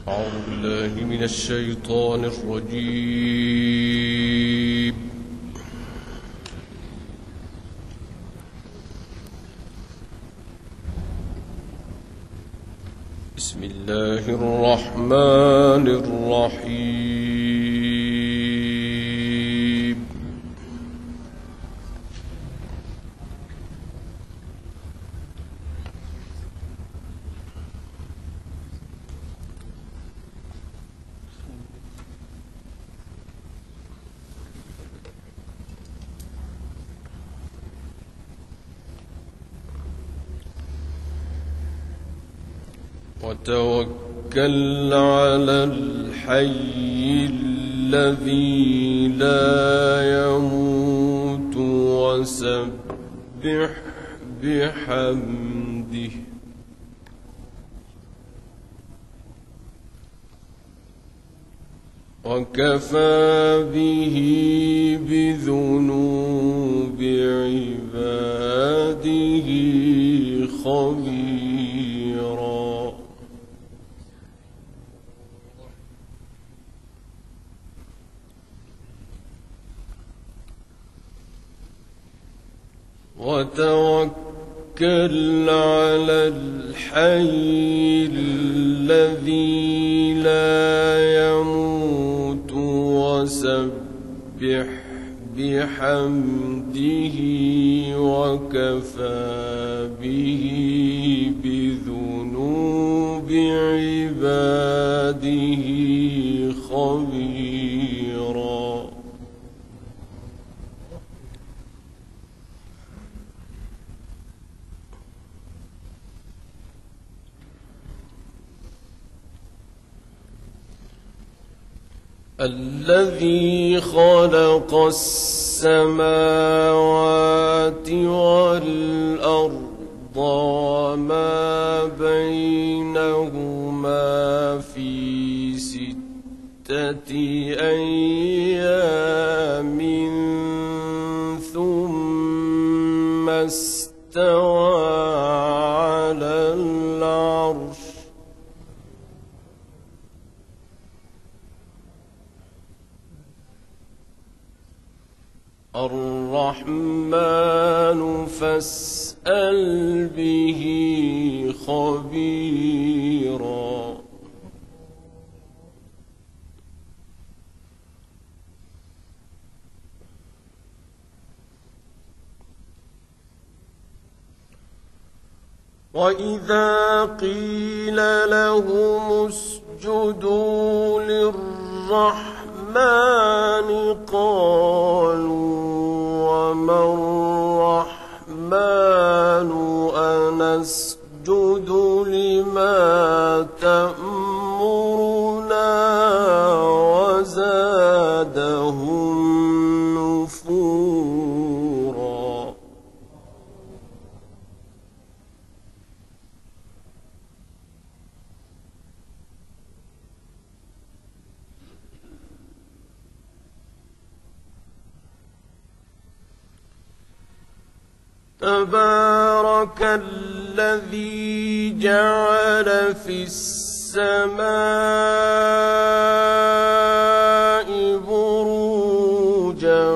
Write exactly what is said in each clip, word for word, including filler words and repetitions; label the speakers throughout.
Speaker 1: أعوذ بالله من الشيطان الرجيم. بسم الله الرحمن الرحيم. وتوكل على الحي الذي لا يموت وسبح بحمده وكفى به بذنوب عباده خبيرا. وتوكل على الحي الذي لا يموت وسبح بحمده وكفى به بذنوب عباده خبيرا. الذي خلق السماوات والأرض وما بينهما في ستة أيام ثم استوى على العرش الرحمن فاسأل به خبيرا. وإذا قيل لهم اسجدوا للرحمن قالوا وما الرحمن أنسجد لما تأمرنا وزادهم نفورا. تبارك الذي جعل في السماء بروجا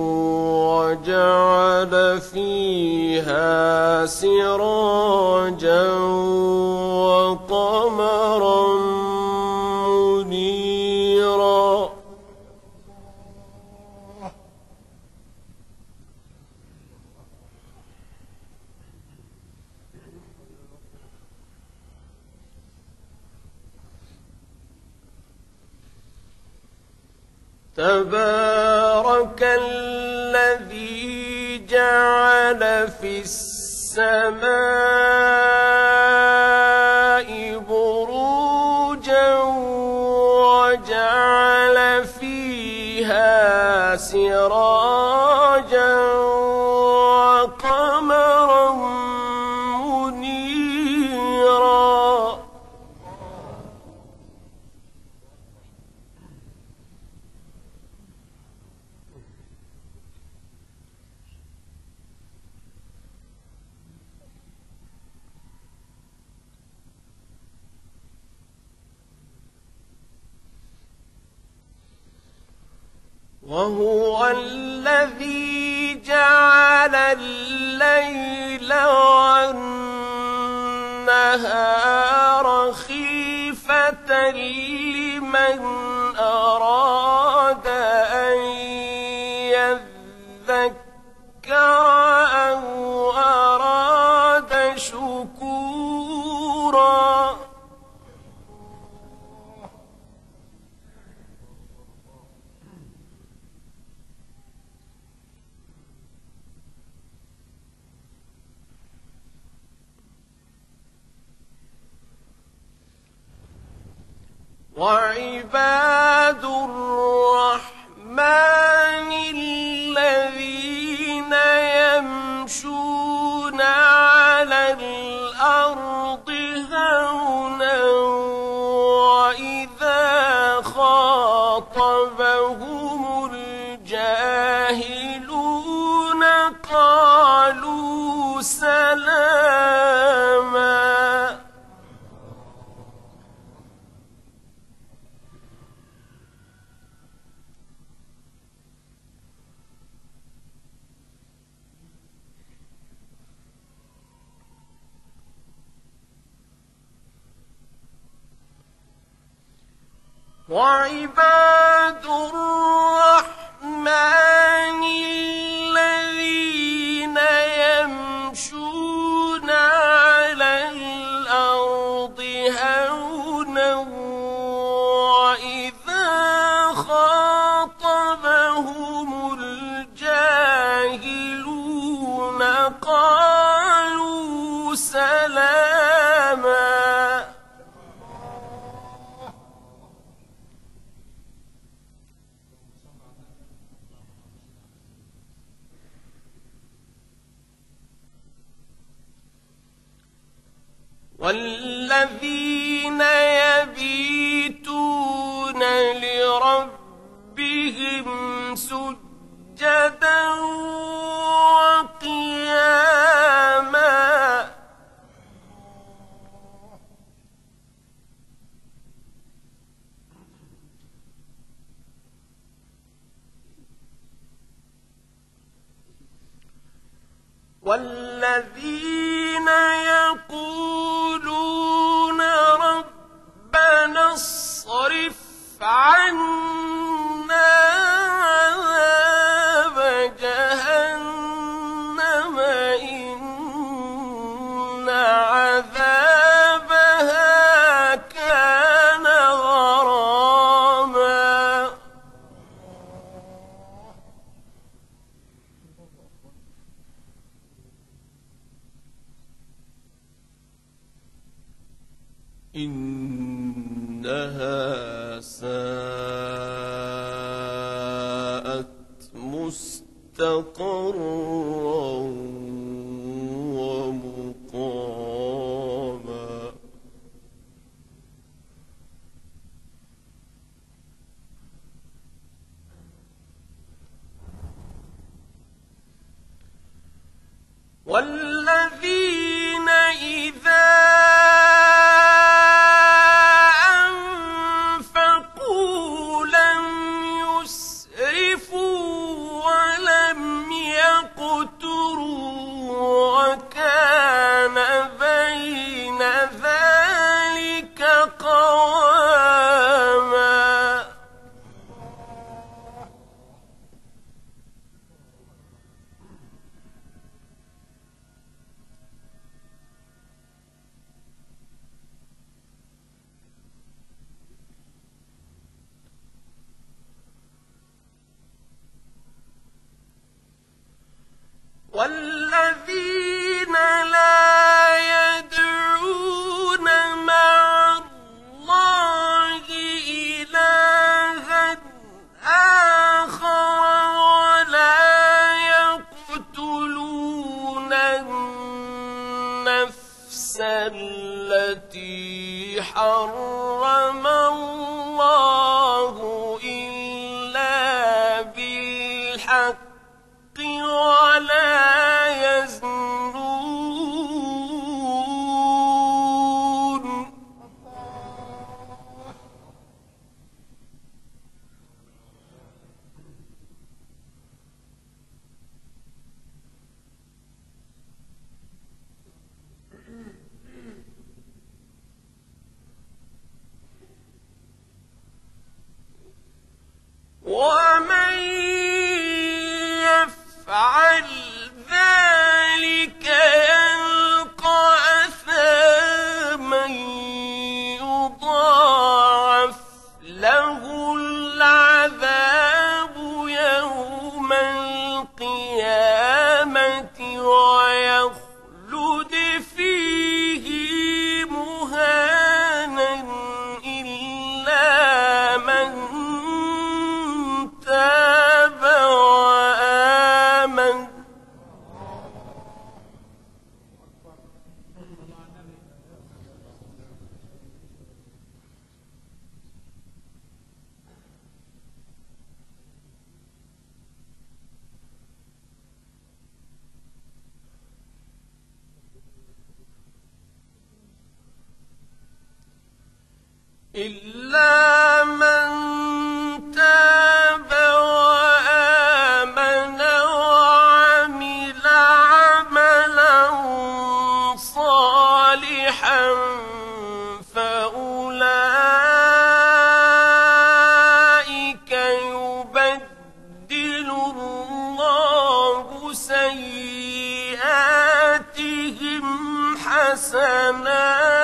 Speaker 1: وجعل فيها سراجا وقمرا منيرا. تبارك الذي جعل في السماء بروجا وجعل فيها سراجا وقمرا منيرا. وهو الذي جعل الليل والنهار خلفة لمن أراد أن يذكر أو أراد شكورا وعباد الرحمن الذين يمشون على الأرض هونا وإذا خاطبهم الجاهلون قالوا سلاما وعباد الرحمن الذين يمشون على الأرض هونا وإذا خاطبهم الجاهلون قالوا سلاما والذين يبيتون لربهم سجدا وقياما والذين يقولون ربنا اصرف عنا عذاب جهنم إن عذابها كان غراما إنها ساءت مستقرا ومقاما والذين إذا أنفقوا لم يسرفوا ولم يقتروا وكان بين ذلك قواما والذين لا يدعون مع الله إلها آخر ولا يقتلون النفس التي حرم الله إلا بالحق ولا يزنون إلا من تاب وآمن وعمل عملا صالحا فأولئك يبدل الله سيئاتهم حسنات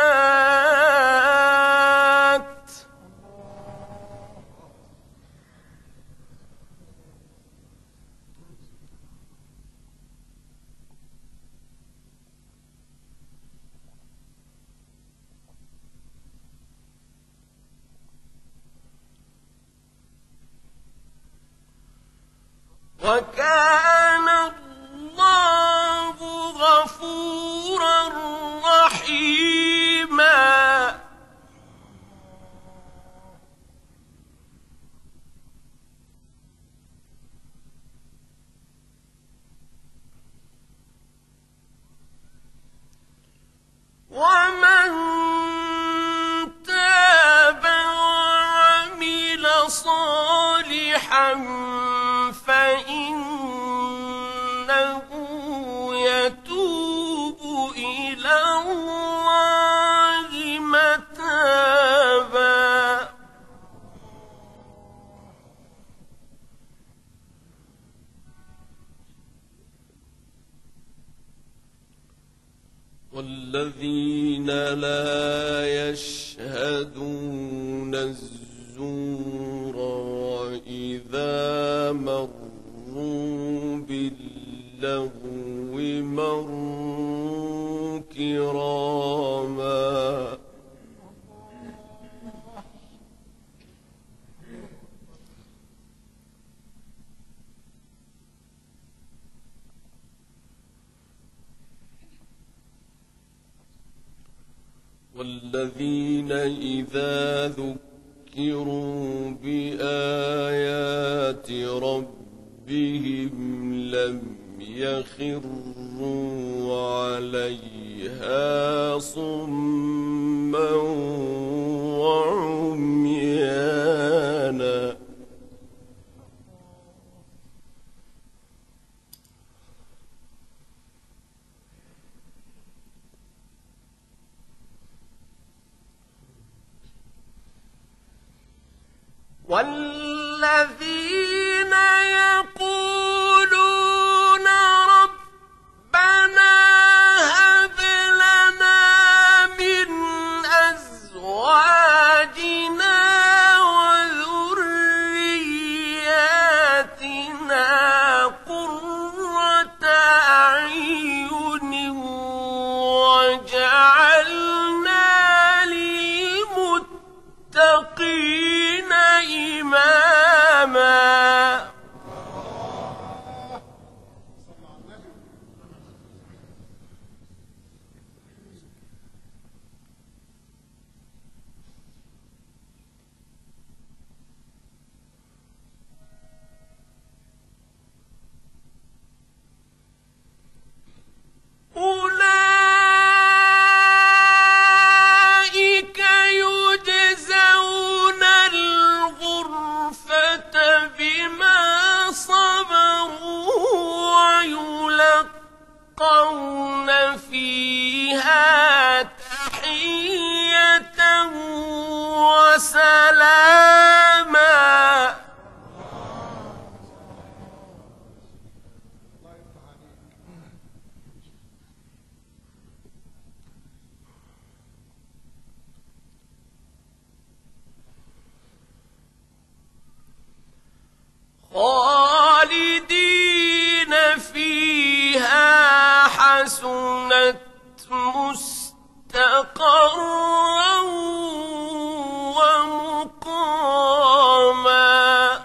Speaker 1: وكان الله غفورا رحيما. ومن تاب وعمل صالحا فإنه يتوب إلى الله متابا. والذين لا يشهدون الزور وإذا مروا باللغو مروا كراما. والذين إذا ذكروا بآيات ربهم لم يخروا عليها صما وعميانا. والذين يقولون ربنا هب لنا من أزواجنا وذرياتنا قرة أعين وجعلنا للمتقين إماما. أولئك يجزون الغرفة بما صبروا ويلقون فيها تحية وسلاما. خالدين فيها حسنت مستقرا ومقاما.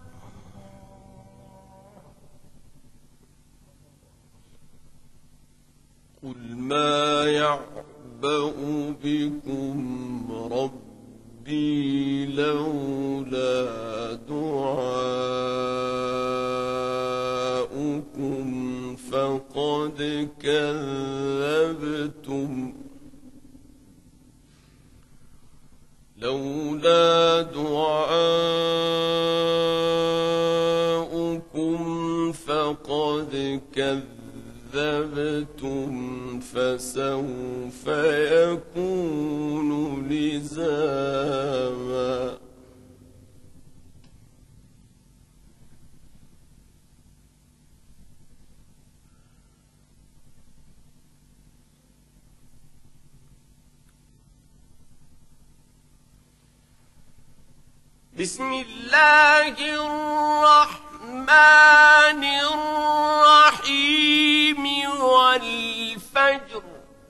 Speaker 1: قل ما يعبأ بكم ربي لولا دعاؤكم فقد كذبتم لولا دعاؤكم فقد كذبتم فسوف يكون لزاما. بسم الله الرحمن الرحيم والفجر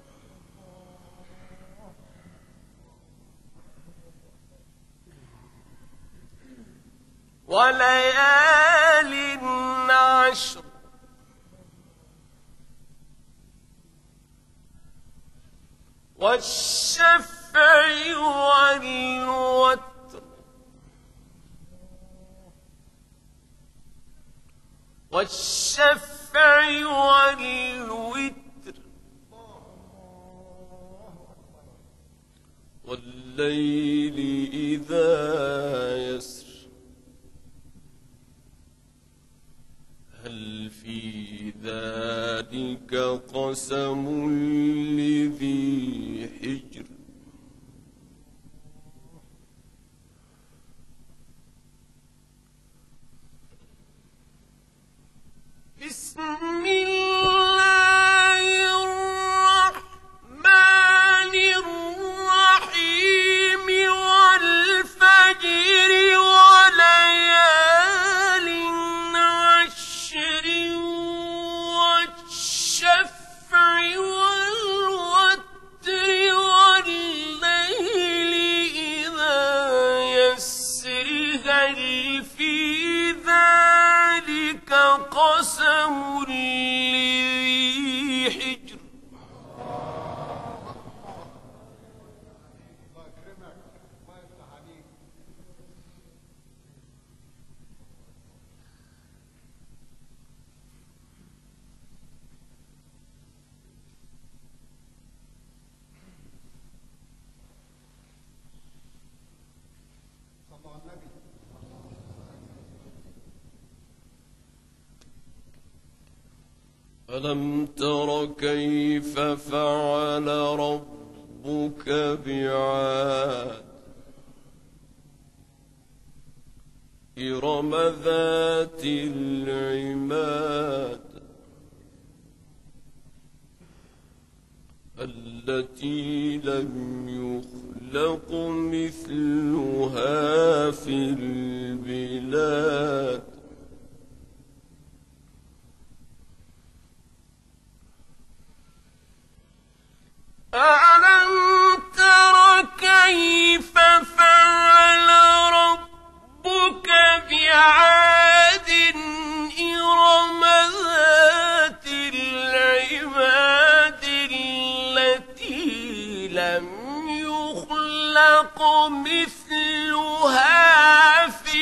Speaker 1: وليال عشر والشفع والوتر والشفع والوتر والليل إذا يسر هل في ذلك قسم لذي حجر. بسم الله الرحمن الرحيم والفجر وليال عشر والشفع والوتر والليل إذا يسر هل في ذلك قسم لذي حجر. ألم تر كيف فعل ربك بعاد إرم ذات العماد التي لم يخلق مثلها في البلاد ألم تر كيف فعل ربك بعاد إرم ذات العماد التي لم يخلق مثلها في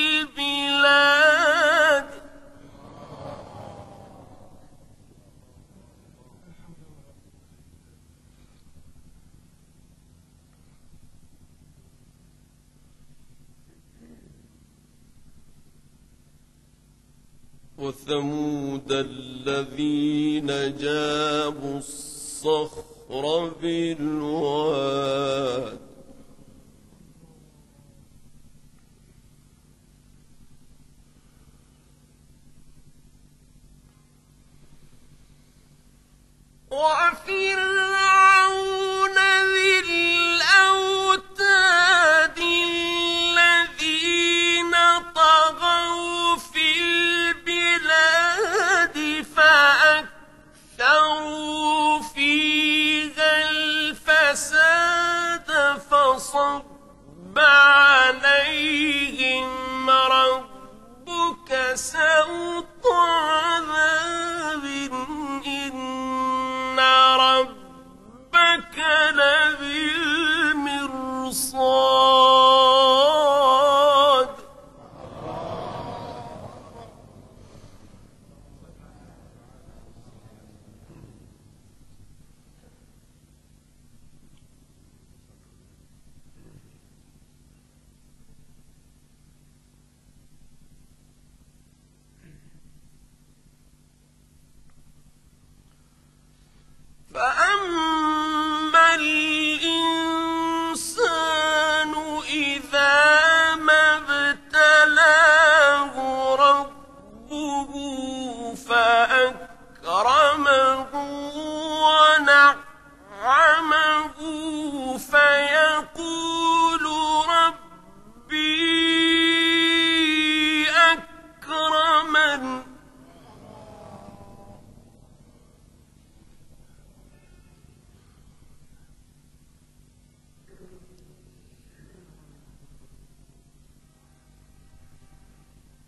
Speaker 1: البلاد وثمود الذين جابوا الصخر بالواد وفرعون ذي الأوتاد الذين طغوا في البلاد فأكثروا فيها الفساد فصب عليهم ربك سوط عذاب إن ربك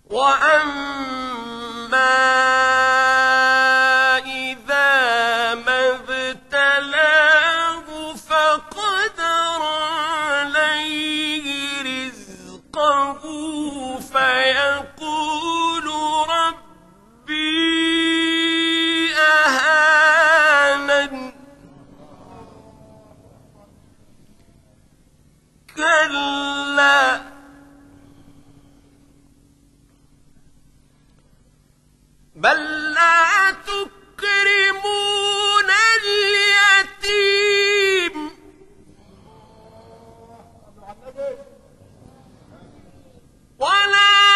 Speaker 1: وأما إذا ما ابتلاه فقدر عليه رزقه فيقول ربي أهانن كلا بل لا تكرمون اليتيم ولا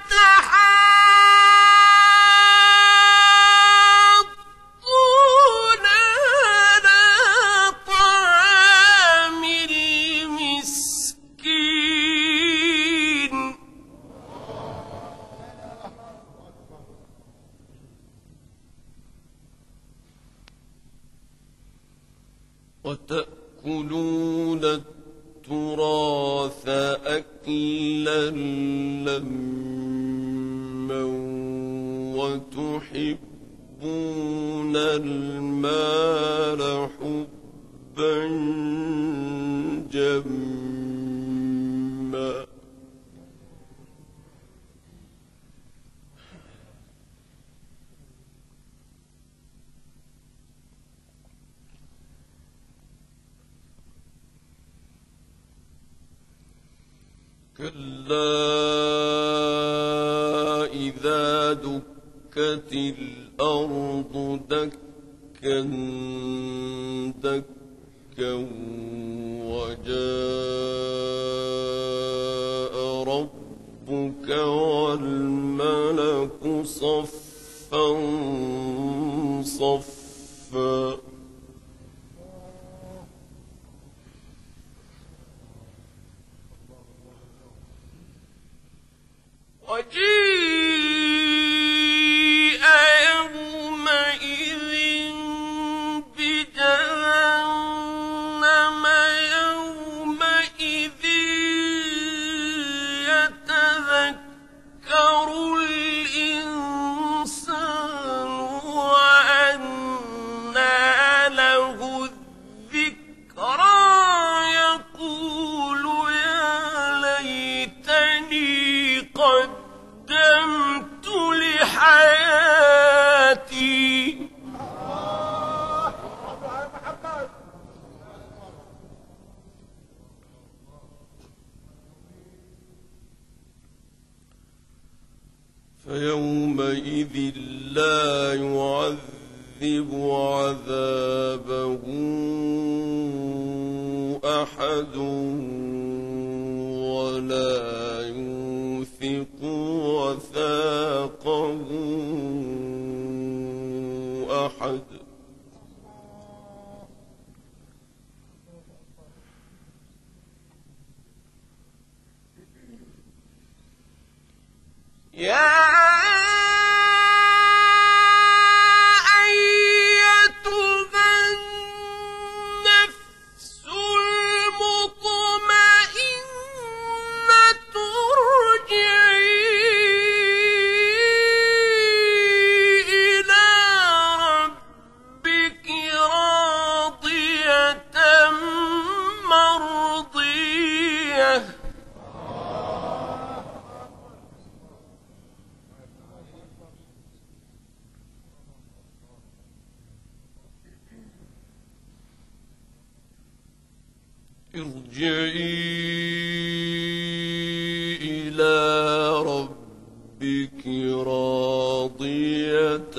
Speaker 1: تحاضون على طعام المسكين وتأكلون التراث أكلا لما وتحبون المال حبا جما كلا إذا دكت الأرض دكا دكا وجاء ربك والملك صفا صفا وجيء يومئذ بجهنم يومئذ يتذكر الإنسان وأنى له الذكرى يقول يا ليتني قدمت لحياتي فيومئذ لا يعذب عذابه أحد ولا يوثق وثاقه أحد يا ارجعي إلى ربك راضية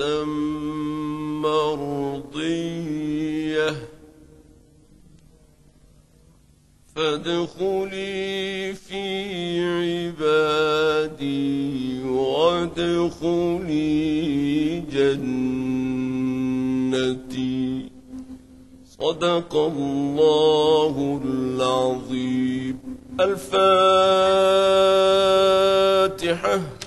Speaker 1: مرضية فادخلي في عبادي وادخلي جنتي صدق الله العظيم. الفاتحة.